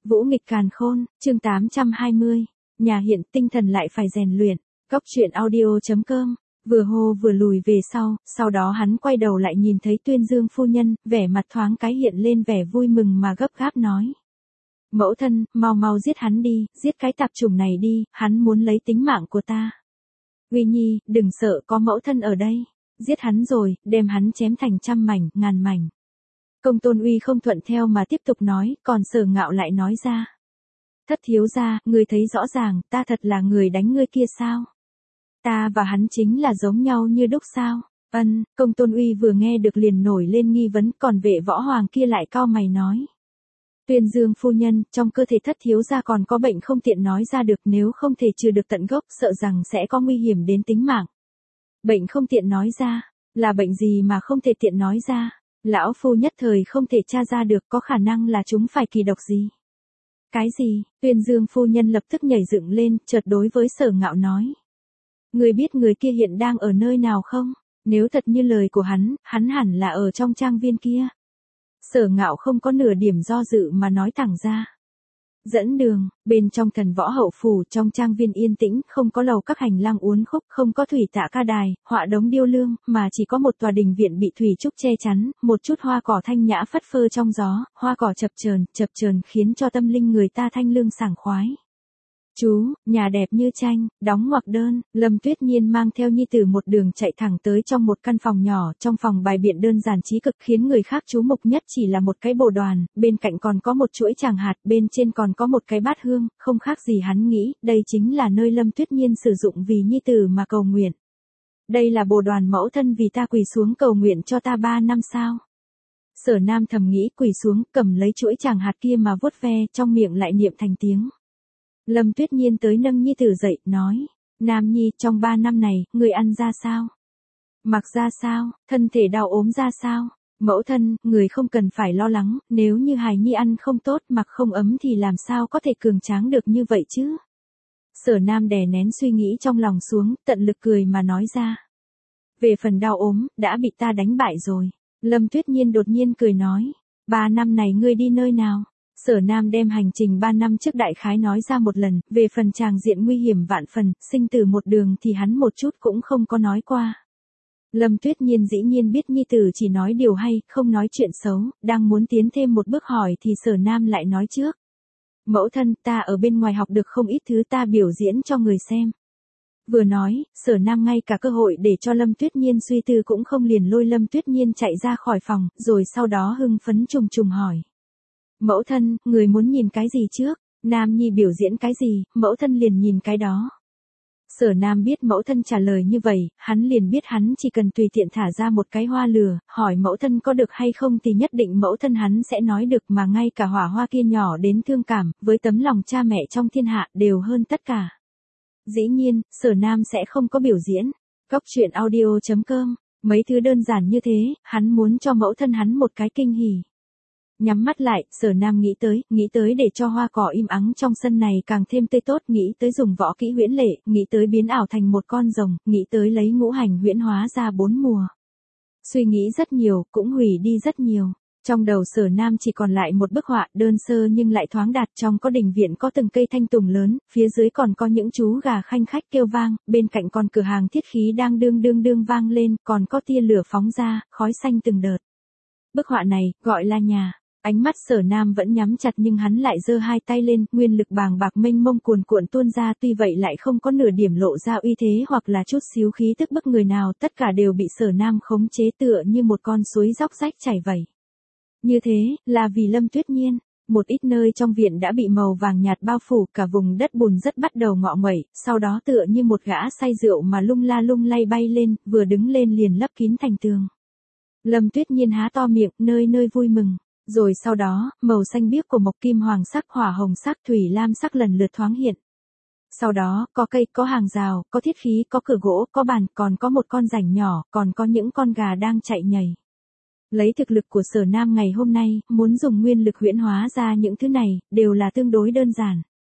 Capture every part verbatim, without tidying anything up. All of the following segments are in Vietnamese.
Vũ nghịch càn khôn, chương tám trăm hai mươi. Nhà hiện tinh thần lại phải rèn luyện. Góc truyện audio.com. Vừa hô vừa lùi về sau, sau đó hắn quay đầu lại nhìn thấy Tuyên Dương phu nhân, vẻ mặt thoáng cái hiện lên vẻ vui mừng mà gấp gáp nói. Mẫu thân, mau mau giết hắn đi, giết cái tạp chủng này đi, hắn muốn lấy tính mạng của ta. Uy Nhi, đừng sợ, có mẫu thân ở đây. Giết hắn rồi, đem hắn chém thành trăm mảnh, ngàn mảnh. Công Tôn Uy không thuận theo mà tiếp tục nói, còn Sở Ngạo lại nói ra. Thất thiếu gia, ngươi thấy rõ ràng, ta thật là người đánh ngươi kia sao? Ta và hắn chính là giống nhau như đúc sao? Ân, Công Tôn Uy vừa nghe được liền nổi lên nghi vấn, còn vệ võ hoàng kia lại cau mày nói. Tuyên Dương phu nhân, trong cơ thể thất thiếu gia còn có bệnh không tiện nói ra được, nếu không thể trừ được tận gốc, sợ rằng sẽ có nguy hiểm đến tính mạng. Bệnh không tiện nói ra, là bệnh gì mà không thể tiện nói ra? Lão phu nhất thời không thể tra ra được, có khả năng là chúng phải kỳ độc gì. Cái gì? Tuyên Dương phu nhân lập tức nhảy dựng lên, chợt đối với Sở Ngạo nói. Người biết người kia hiện đang ở nơi nào không? Nếu thật như lời của hắn, hắn hẳn là ở trong trang viên kia. Sở Ngạo không có nửa điểm do dự mà nói thẳng ra. Dẫn đường, bên trong Thần Võ Hậu Phủ, trong trang viên yên tĩnh, không có lầu các hành lang uốn khúc, không có thủy tạ ca đài, họa đống điêu lương, mà chỉ có một tòa đình viện bị thủy trúc che chắn, một chút hoa cỏ thanh nhã phất phơ trong gió, hoa cỏ chập chờn, chập chờn khiến cho tâm linh người ta thanh lương sảng khoái. Chú, nhà đẹp như tranh, đóng ngoặc đơn, Lâm Tuyết Nhiên mang theo nhi tử một đường chạy thẳng tới trong một căn phòng nhỏ, trong phòng bài biện đơn giản trí cực, khiến người khác chú mục nhất chỉ là một cái bồ đoàn, bên cạnh còn có một chuỗi tràng hạt, bên trên còn có một cái bát hương, không khác gì hắn nghĩ, đây chính là nơi Lâm Tuyết Nhiên sử dụng vì nhi tử mà cầu nguyện. Đây là bồ đoàn mẫu thân vì ta quỳ xuống cầu nguyện cho ta ba năm sao? Sở Nam thầm nghĩ, quỳ xuống, cầm lấy chuỗi tràng hạt kia mà vuốt ve, trong miệng lại niệm thành tiếng. Lâm Tuyết Nhiên tới nâng nhi tử dậy, nói, Nam Nhi, trong ba năm này, người ăn ra sao? Mặc ra sao? Thân thể đau ốm ra sao? Mẫu thân, người không cần phải lo lắng, nếu như hài nhi ăn không tốt, mặc không ấm thì làm sao có thể cường tráng được như vậy chứ? Sở Nam đè nén suy nghĩ trong lòng xuống, tận lực cười mà nói ra. Về phần đau ốm, đã bị ta đánh bại rồi. Lâm Tuyết Nhiên đột nhiên cười nói, ba năm này ngươi đi nơi nào? Sở Nam đem hành trình ba năm trước đại khái nói ra một lần, về phần tràng diện nguy hiểm vạn phần, sinh tử một đường thì hắn một chút cũng không có nói qua. Lâm Tuyết Nhiên dĩ nhiên biết nhi tử chỉ nói điều hay, không nói chuyện xấu, đang muốn tiến thêm một bước hỏi thì Sở Nam lại nói trước. Mẫu thân, ta ở bên ngoài học được không ít thứ, ta biểu diễn cho người xem. Vừa nói, Sở Nam ngay cả cơ hội để cho Lâm Tuyết Nhiên suy tư cũng không, liền lôi Lâm Tuyết Nhiên chạy ra khỏi phòng, rồi sau đó hưng phấn trùng trùng hỏi. Mẫu thân, người muốn nhìn cái gì trước? Nam Nhi biểu diễn cái gì, mẫu thân liền nhìn cái đó. Sở Nam biết mẫu thân trả lời như vậy, hắn liền biết hắn chỉ cần tùy tiện thả ra một cái hoa lửa, hỏi mẫu thân có được hay không thì nhất định mẫu thân hắn sẽ nói được, mà ngay cả hỏa hoa kia nhỏ đến thương cảm, với tấm lòng cha mẹ trong thiên hạ đều hơn tất cả. Dĩ nhiên, Sở Nam sẽ không có biểu diễn. Góc truyện audio.com, mấy thứ đơn giản như thế, hắn muốn cho mẫu thân hắn một cái kinh hỉ. Nhắm mắt lại, Sở Nam nghĩ tới, nghĩ tới để cho hoa cỏ im ắng trong sân này càng thêm tươi tốt, nghĩ tới dùng võ kỹ huyễn lệ, nghĩ tới biến ảo thành một con rồng, nghĩ tới lấy ngũ hành huyễn hóa ra bốn mùa. Suy nghĩ rất nhiều, cũng hủy đi rất nhiều. Trong đầu Sở Nam chỉ còn lại một bức họa, đơn sơ nhưng lại thoáng đạt, trong có đình viện có từng cây thanh tùng lớn, phía dưới còn có những chú gà khanh khách kêu vang, bên cạnh còn cửa hàng thiết khí đang đương đương đương vang lên, còn có tia lửa phóng ra, khói xanh từng đợt. Bức họa này, gọi là nhà. Ánh mắt Sở Nam vẫn nhắm chặt nhưng hắn lại giơ hai tay lên, nguyên lực bàng bạc mênh mông cuồn cuộn tuôn ra, tuy vậy lại không có nửa điểm lộ ra uy thế hoặc là chút xíu khí tức bức người nào, tất cả đều bị Sở Nam khống chế tựa như một con suối róc rách chảy vẩy. Như thế, là vì Lâm Tuyết Nhiên, một ít nơi trong viện đã bị màu vàng nhạt bao phủ, cả vùng đất bùn rất bắt đầu ngọ nguậy, sau đó tựa như một gã say rượu mà lung la lung lay bay lên, vừa đứng lên liền lấp kín thành tường. Lâm Tuyết Nhiên há to miệng, nơi nơi vui mừng. Rồi sau đó, màu xanh biếc của mộc kim hoàng sắc, hỏa hồng sắc, thủy lam sắc lần lượt thoáng hiện. Sau đó, có cây, có hàng rào, có thiết khí, có cửa gỗ, có bàn, còn có một con rảnh nhỏ, còn có những con gà đang chạy nhảy. Lấy thực lực của Sở Nam ngày hôm nay, muốn dùng nguyên lực huyễn hóa ra những thứ này, đều là tương đối đơn giản.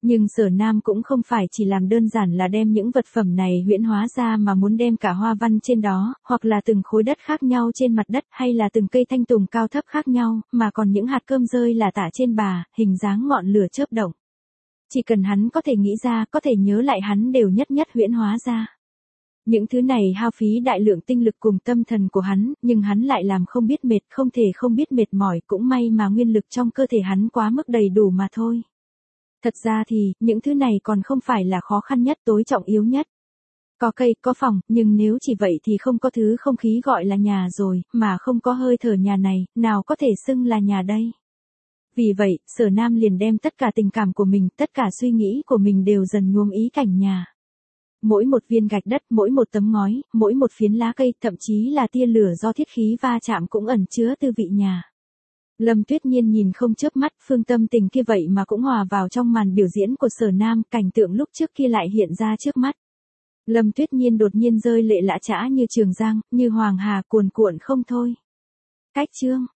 Nhưng Sở Nam cũng không phải chỉ làm đơn giản là đem những vật phẩm này huyễn hóa ra mà muốn đem cả hoa văn trên đó, hoặc là từng khối đất khác nhau trên mặt đất hay là từng cây thanh tùng cao thấp khác nhau, mà còn những hạt cơm rơi là tả trên bà, hình dáng ngọn lửa chớp động. Chỉ cần hắn có thể nghĩ ra, có thể nhớ lại hắn đều nhất nhất huyễn hóa ra. Những thứ này hao phí đại lượng tinh lực cùng tâm thần của hắn, nhưng hắn lại làm không biết mệt, không thể không biết mệt mỏi, cũng may mà nguyên lực trong cơ thể hắn quá mức đầy đủ mà thôi. Thật ra thì, những thứ này còn không phải là khó khăn nhất, tối trọng yếu nhất. Có cây, có phòng, nhưng nếu chỉ vậy thì không có thứ không khí gọi là nhà rồi, mà không có hơi thở nhà này, nào có thể xưng là nhà đây. Vì vậy, Sở Nam liền đem tất cả tình cảm của mình, tất cả suy nghĩ của mình đều dần nhuốm ý cảnh nhà. Mỗi một viên gạch đất, mỗi một tấm ngói, mỗi một phiến lá cây, thậm chí là tia lửa do thiết khí va chạm cũng ẩn chứa tư vị nhà. Lâm Tuyết Nhiên nhìn không chớp mắt, phương tâm tình kia vậy mà cũng hòa vào trong màn biểu diễn của Sở Nam, cảnh tượng lúc trước kia lại hiện ra trước mắt. Lâm Tuyết Nhiên đột nhiên rơi lệ lã chã như Trường Giang, như Hoàng Hà cuồn cuộn không thôi. Cách chương